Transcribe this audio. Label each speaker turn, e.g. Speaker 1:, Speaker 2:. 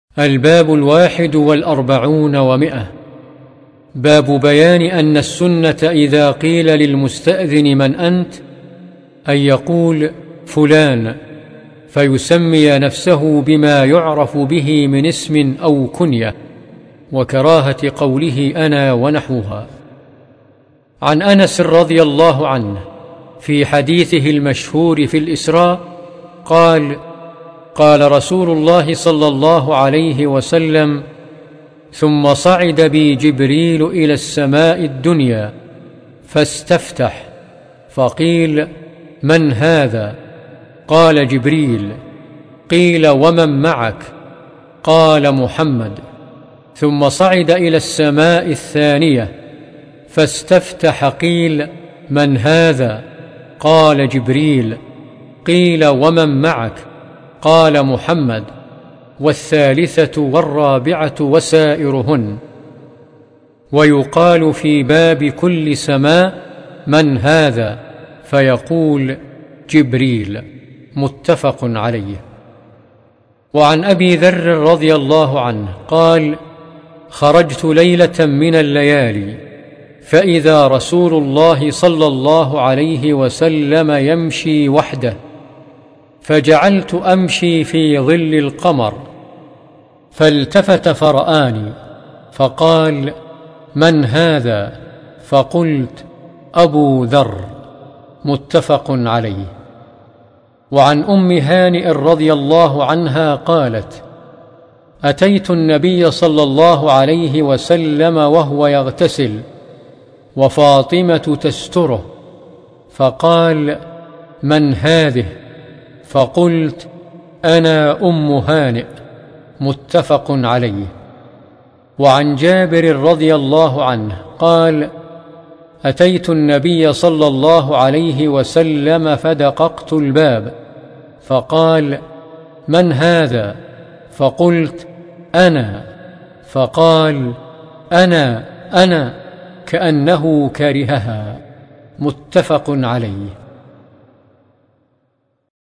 Speaker 1: الباب 41 و100. باب بيان أن السنة إذا قيل للمستأذن من أنت أن يقول فلان، فيسمي نفسه بما يعرف به من اسم أو كنية، وكراهة قوله أنا ونحوها. عن أنس رضي الله عنه في حديثه المشهور في الإسراء قال: قال رسول الله صلى الله عليه وسلم: ثم صعد بي جبريل إلى السماء الدنيا فاستفتح، فقيل: من هذا؟ قال: جبريل. قيل: ومن معك؟ قال: محمد. ثم صعد إلى السماء الثانية فاستفتح، قيل: من هذا؟ قال: جبريل. قيل: ومن معك؟ قال: محمد. والثالثة والرابعة وسائرهن. ويقال في باب كل سماء: من هذا؟ فيقول: جبريل. متفق عليه. وعن أبي ذر رضي الله عنه قال: خرجت ليلة من الليالي فإذا رسول الله صلى الله عليه وسلم يمشي وحده، فجعلت أمشي في ظل القمر، فالتفت فرآني فقال: من هذا؟ فقلت: أبو ذر. متفق عليه. وعن أم هانئ رضي الله عنها قالت: أتيت النبي صلى الله عليه وسلم وهو يغتسل وفاطمة تستره، فقال: من هذه؟ فقلت: أنا أم هانئ. متفق عليه. وعن جابر رضي الله عنه قال: أتيت النبي صلى الله عليه وسلم فدققت الباب، فقال: من هذا؟ فقلت: أنا. فقال: أنا كأنه كرهها. متفق عليه.